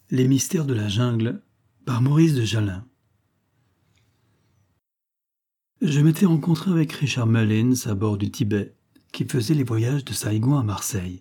Les mystères de la jungle par Maurice de Jalin. Je m'étais rencontré avec Richard Mullins à bord du Tibet, qui faisait les voyages de Saïgon à Marseille.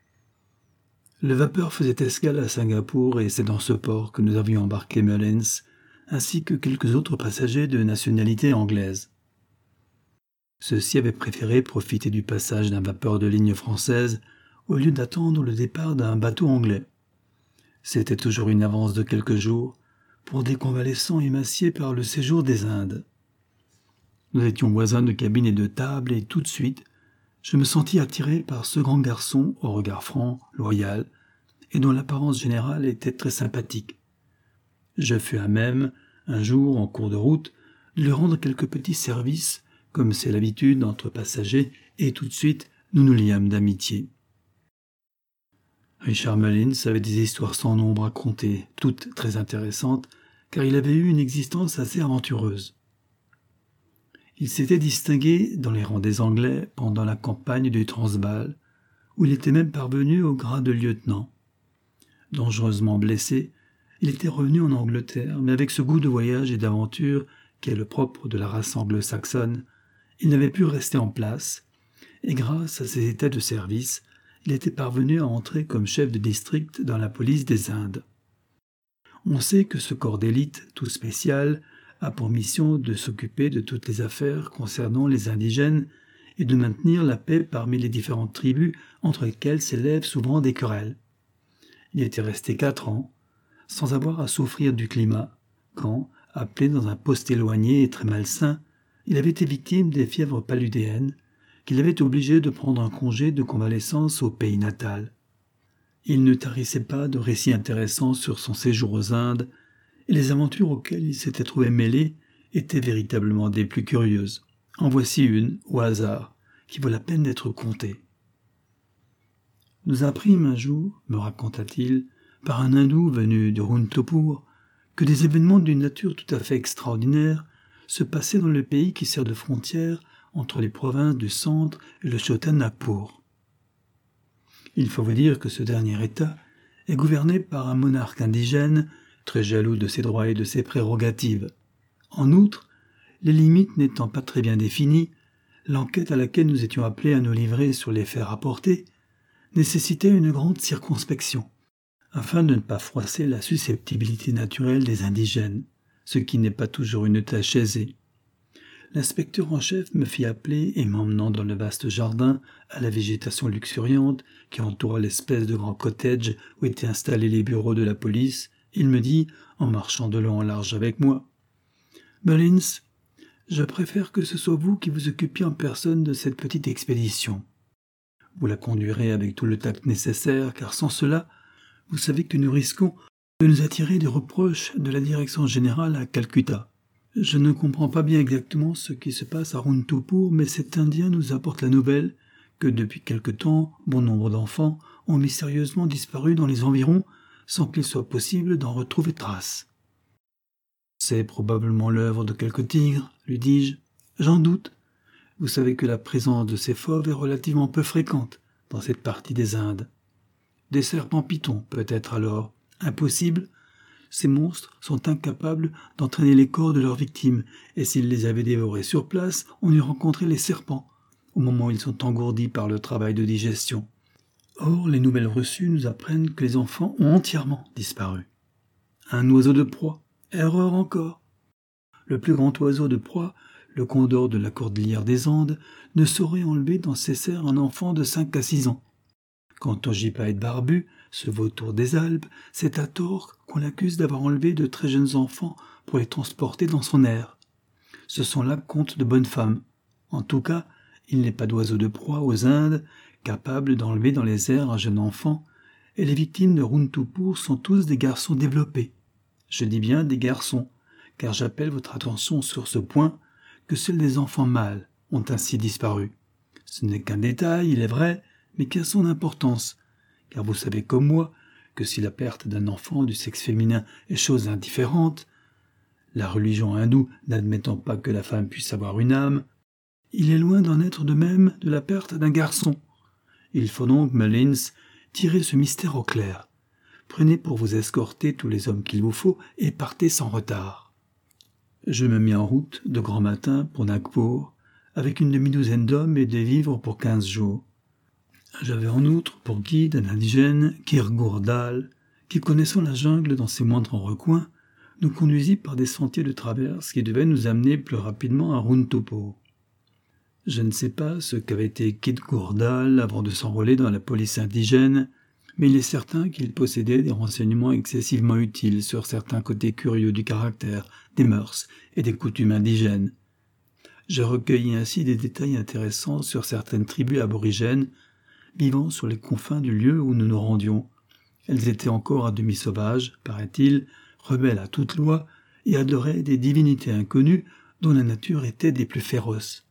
Le vapeur faisait escale à Singapour et c'est dans ce port que nous avions embarqué Mullins, ainsi que quelques autres passagers de nationalité anglaise. Ceux-ci avaient préféré profiter du passage d'un vapeur de ligne française au lieu d'attendre le départ d'un bateau anglais. C'était toujours une avance de quelques jours pour des convalescents émaciés par le séjour des Indes. Nous étions voisins de cabine et de table et tout de suite, je me sentis attiré par ce grand garçon au regard franc, loyal et dont l'apparence générale était très sympathique. Je fus à même, un jour en cours de route, de lui rendre quelques petits services, comme c'est l'habitude entre passagers, et tout de suite nous nous liâmes d'amitié. Richard Mullins avait des histoires sans nombre à conter, toutes très intéressantes, car il avait eu une existence assez aventureuse. Il s'était distingué dans les rangs des Anglais pendant la campagne du Transvaal, où il était même parvenu au grade de lieutenant. Dangereusement blessé, il était revenu en Angleterre, mais avec ce goût de voyage et d'aventure qui est le propre de la race anglo-saxonne, il n'avait pu rester en place, et grâce à ses états de service, il était parvenu à entrer comme chef de district dans la police des Indes. On sait que ce corps d'élite, tout spécial, a pour mission de s'occuper de toutes les affaires concernant les indigènes et de maintenir la paix parmi les différentes tribus entre lesquelles s'élèvent souvent des querelles. Il était resté 4 ans, sans avoir à souffrir du climat, quand, appelé dans un poste éloigné et très malsain, il avait été victime des fièvres paludéennes, qu'il avait obligé de prendre un congé de convalescence au pays natal. Il ne tarissait pas de récits intéressants sur son séjour aux Indes, et les aventures auxquelles il s'était trouvé mêlé étaient véritablement des plus curieuses. En voici une, au hasard, qui vaut la peine d'être contée. Nous apprîmes un jour, me raconta-t-il, par un hindou venu de Runtopur, que des événements d'une nature tout à fait extraordinaire se passaient dans le pays qui sert de frontière entre les provinces du centre et le Chotanagpur. Il faut vous dire que ce dernier État est gouverné par un monarque indigène, très jaloux de ses droits et de ses prérogatives. En outre, les limites n'étant pas très bien définies, l'enquête à laquelle nous étions appelés à nous livrer sur les faits rapportés nécessitait une grande circonspection, afin de ne pas froisser la susceptibilité naturelle des indigènes, ce qui n'est pas toujours une tâche aisée. L'inspecteur en chef me fit appeler et m'emmenant dans le vaste jardin à la végétation luxuriante qui entourait l'espèce de grand cottage où étaient installés les bureaux de la police, il me dit, en marchant de long en large avec moi, « Mullins, je préfère que ce soit vous qui vous occupiez en personne de cette petite expédition. Vous la conduirez avec tout le tact nécessaire, car sans cela, vous savez que nous risquons de nous attirer des reproches de la direction générale à Calcutta. Je ne comprends pas bien exactement ce qui se passe à Runtopur, mais cet Indien nous apporte la nouvelle que depuis quelque temps, bon nombre d'enfants ont mystérieusement disparu dans les environs sans qu'il soit possible d'en retrouver trace. C'est probablement l'œuvre de quelque tigre, lui dis-je. J'en doute. Vous savez que la présence de ces fauves est relativement peu fréquente dans cette partie des Indes. Des serpents pythons, peut-être alors. Impossible. Ces monstres sont incapables d'entraîner les corps de leurs victimes, et s'ils les avaient dévorés sur place, on eût rencontré les serpents, au moment où ils sont engourdis par le travail de digestion. Or, les nouvelles reçues nous apprennent que les enfants ont entièrement disparu. Un oiseau de proie, erreur encore. Le plus grand oiseau de proie, le condor de la cordillère des Andes, ne saurait enlever dans ses serres un enfant de 5 à 6 ans. Quant au gypaète barbu, ce vautour des Alpes, c'est à tort qu'on l'accuse d'avoir enlevé de très jeunes enfants pour les transporter dans son aire. Ce sont là contes de bonnes femmes. En tout cas, il n'est pas d'oiseau de proie aux Indes capable d'enlever dans les airs un jeune enfant, et les victimes de Runtopur sont tous des garçons développés. Je dis bien des garçons, car j'appelle votre attention sur ce point que seuls des enfants mâles ont ainsi disparu. Ce n'est qu'un détail, il est vrai, mais qui a son importance, car vous savez comme moi que si la perte d'un enfant du sexe féminin est chose indifférente, la religion hindoue n'admettant pas que la femme puisse avoir une âme, il est loin d'en être de même de la perte d'un garçon. Il faut donc, Mullins, tirer ce mystère au clair. Prenez pour vous escorter tous les hommes qu'il vous faut et partez sans retard. » Je me mis en route de grand matin pour Nagpur, avec une demi-douzaine d'hommes et des vivres pour 15 jours. J'avais en outre pour guide un indigène, Kir Gurdal, qui, connaissant la jungle dans ses moindres recoins, nous conduisit par des sentiers de traverse qui devaient nous amener plus rapidement à Runtupur. Je ne sais pas ce qu'avait été Kir Gurdal avant de s'enrôler dans la police indigène, mais il est certain qu'il possédait des renseignements excessivement utiles sur certains côtés curieux du caractère, des mœurs et des coutumes indigènes. Je recueillis ainsi des détails intéressants sur certaines tribus aborigènes vivant sur les confins du lieu où nous nous rendions. Elles étaient encore à demi sauvages, paraît-il, rebelles à toute loi, et adoraient des divinités inconnues dont la nature était des plus féroces.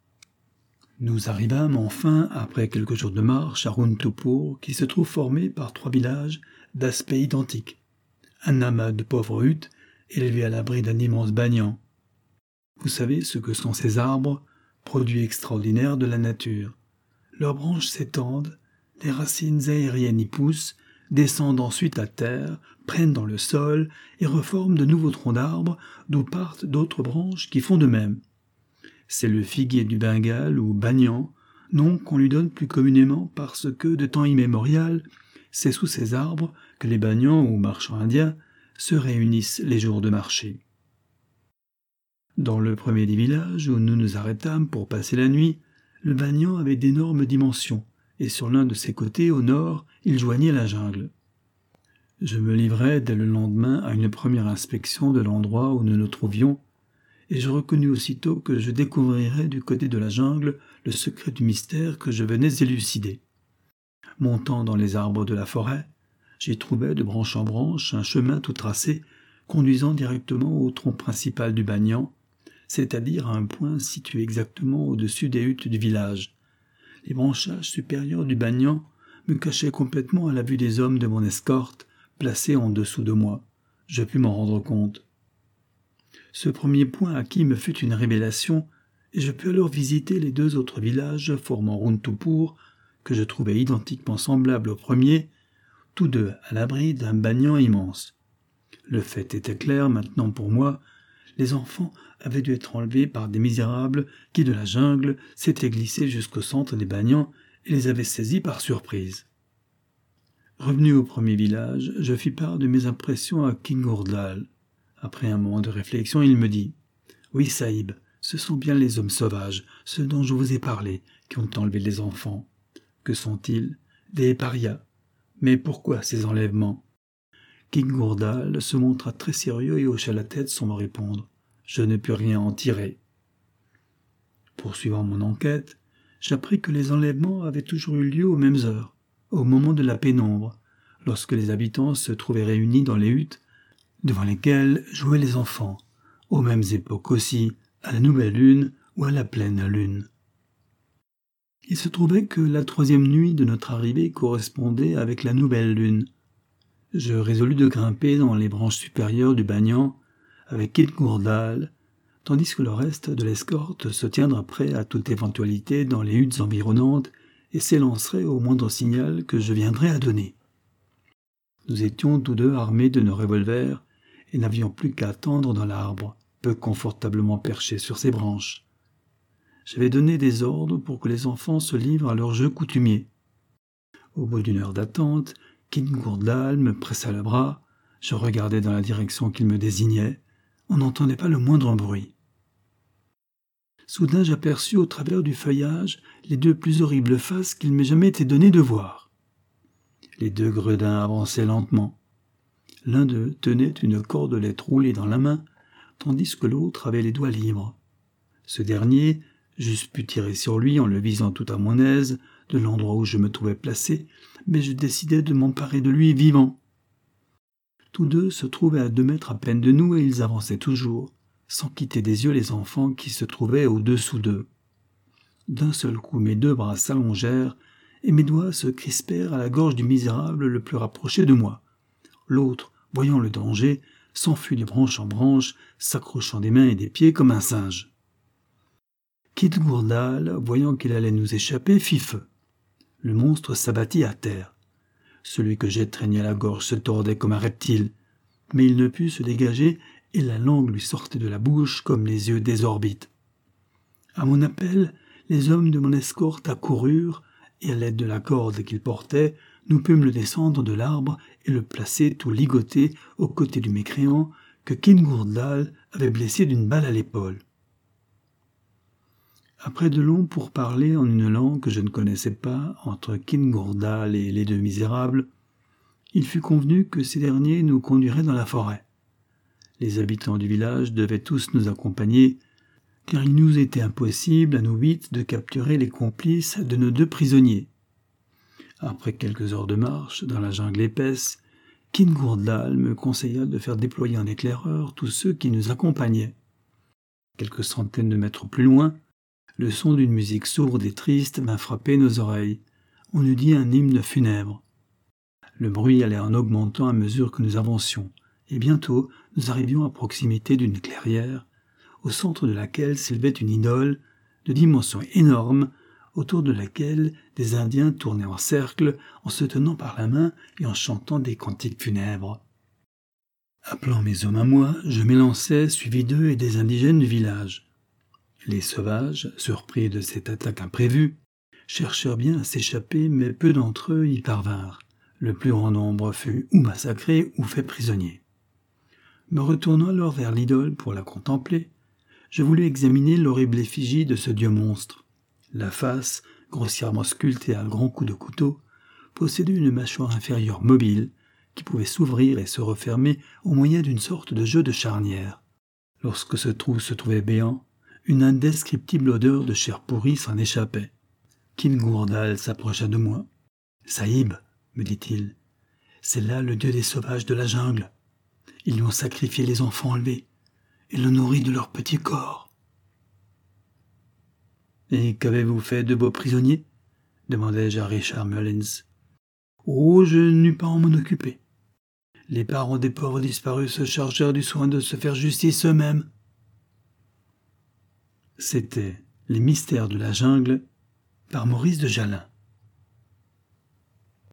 Nous arrivâmes enfin, après quelques jours de marche, à Runtupur, qui se trouve formé par 3 villages d'aspect identique. Un amas de pauvres huttes, élevées à l'abri d'un immense banyan. Vous savez ce que sont ces arbres, produits extraordinaires de la nature. Leurs branches s'étendent, les racines aériennes y poussent, descendent ensuite à terre, prennent dans le sol et reforment de nouveaux troncs d'arbres d'où partent d'autres branches qui font de même. C'est le figuier du Bengale ou banyan, nom qu'on lui donne plus communément parce que, de temps immémorial, c'est sous ces arbres que les banyans ou marchands indiens se réunissent les jours de marché. Dans le premier des villages où nous nous arrêtâmes pour passer la nuit, le banyan avait d'énormes dimensions, et sur l'un de ses côtés, au nord, il joignait la jungle. Je me livrai dès le lendemain à une première inspection de l'endroit où nous nous trouvions, et je reconnus aussitôt que je découvrirais du côté de la jungle le secret du mystère que je venais élucider. Montant dans les arbres de la forêt, j'y trouvai de branche en branche un chemin tout tracé, conduisant directement au tronc principal du banyan, c'est-à-dire à un point situé exactement au-dessus des huttes du village. Les branchages supérieurs du banyan me cachaient complètement à la vue des hommes de mon escorte, placés en dessous de moi. Je pus m'en rendre compte. Ce premier point acquis me fut une révélation, et je pus alors visiter les 2 autres villages formant Runtupur, que je trouvais identiquement semblables au premier, tous 2 à l'abri d'un banyan immense. Le fait était clair maintenant pour moi, les enfants avaient dû être enlevés par des misérables qui, de la jungle, s'étaient glissés jusqu'au centre des banyans et les avaient saisis par surprise. Revenu au premier village, je fis part de mes impressions à Kir Gurdal. Après un moment de réflexion, il me dit « Oui, Sahib, ce sont bien les hommes sauvages, ceux dont je vous ai parlé, qui ont enlevé les enfants. Que sont-ils? Des parias. Mais pourquoi ces enlèvements ?» Kir Gurdal se montra très sérieux et hocha la tête sans me répondre. Je ne pus rien en tirer. Poursuivant mon enquête, j'appris que les enlèvements avaient toujours eu lieu aux mêmes heures, au moment de la pénombre, lorsque les habitants se trouvaient réunis dans les huttes, devant lesquelles jouaient les enfants, aux mêmes époques aussi, à la nouvelle lune ou à la pleine lune. Il se trouvait que la 3e nuit de notre arrivée correspondait avec la nouvelle lune. Je résolus de grimper dans les branches supérieures du banyan avec Kir Gurdal, tandis que le reste de l'escorte se tiendra prêt à toute éventualité dans les huttes environnantes et s'élancerait au moindre signal que je viendrais à donner. Nous étions tous 2 armés de nos revolvers et n'avions plus qu'à attendre dans l'arbre, peu confortablement perché sur ses branches. J'avais donné des ordres pour que les enfants se livrent à leur jeu coutumier. Au bout d'1 heure d'attente, Kir Gurdal me pressa le bras, je regardais dans la direction qu'il me désignait, on n'entendait pas le moindre bruit. Soudain j'aperçus au travers du feuillage les 2 plus horribles faces qu'il m'ait jamais été donné de voir. Les 2 gredins avançaient lentement. L'un d'eux tenait une cordelette roulée dans la main, tandis que l'autre avait les doigts libres. Ce dernier, j'eusse pu tirer sur lui en le visant tout à mon aise, de l'endroit où je me trouvais placé, mais je décidai de m'emparer de lui vivant. Tous 2 se trouvaient à 2 mètres à peine de nous et ils avançaient toujours, sans quitter des yeux les enfants qui se trouvaient au-dessous d'eux. D'un seul coup, mes 2 bras s'allongèrent et mes doigts se crispèrent à la gorge du misérable le plus rapproché de moi. L'autre, voyant le danger, s'enfuit de branche en branche, s'accrochant des mains et des pieds comme un singe. Kir Gurdal, voyant qu'il allait nous échapper, fit feu. Le monstre s'abattit à terre. Celui que j'étreignais à la gorge se tordait comme un reptile, mais il ne put se dégager et la langue lui sortait de la bouche comme les yeux des orbites. À mon appel, les hommes de mon escorte accoururent et à l'aide de la corde qu'ils portaient, nous pûmes le descendre de l'arbre et le placer tout ligoté aux côtés du mécréant que Kingourdal avait blessé d'une balle à l'épaule. Après de longs pourparlers en une langue que je ne connaissais pas entre Kingourdal et les deux misérables, il fut convenu que ces derniers nous conduiraient dans la forêt. Les habitants du village devaient tous nous accompagner, car il nous était impossible à nous 8 de capturer les complices de nos 2 prisonniers. Après quelques heures de marche dans la jungle épaisse, Kingourdal me conseilla de faire déployer en éclaireur tous ceux qui nous accompagnaient. Quelques centaines de mètres plus loin, le son d'une musique sourde et triste vint frapper nos oreilles. On eût dit un hymne funèbre. Le bruit allait en augmentant à mesure que nous avancions, et bientôt nous arrivions à proximité d'une clairière, au centre de laquelle s'élevait une idole de dimension énorme, autour de laquelle des Indiens tournaient en cercle en se tenant par la main et en chantant des cantiques funèbres. Appelant mes hommes à moi, je m'élançai, suivi d'eux et des indigènes du village. Les sauvages, surpris de cette attaque imprévue, cherchèrent bien à s'échapper, mais peu d'entre eux y parvinrent. Le plus grand nombre fut ou massacré ou fait prisonnier. Me retournant alors vers l'idole pour la contempler, je voulus examiner l'horrible effigie de ce dieu monstre. La face, grossièrement sculptée à grands coups de couteau, possédait une mâchoire inférieure mobile qui pouvait s'ouvrir et se refermer au moyen d'une sorte de jeu de charnière. Lorsque ce trou se trouvait béant, une indescriptible odeur de chair pourrie s'en échappait. Kingourdal s'approcha de moi. « Sahib, me dit-il, c'est là le dieu des sauvages de la jungle. Ils lui ont sacrifié les enfants enlevés et le nourri de leur petit corps. » « Et qu'avez-vous fait de vos prisonniers ?» demandai-je à Richard Mullins. « Oh, je n'eus pas à m'en occuper. Les parents des pauvres disparus se chargèrent du soin de se faire justice eux-mêmes. » C'était Les mystères de la jungle par Maurice de Jalin.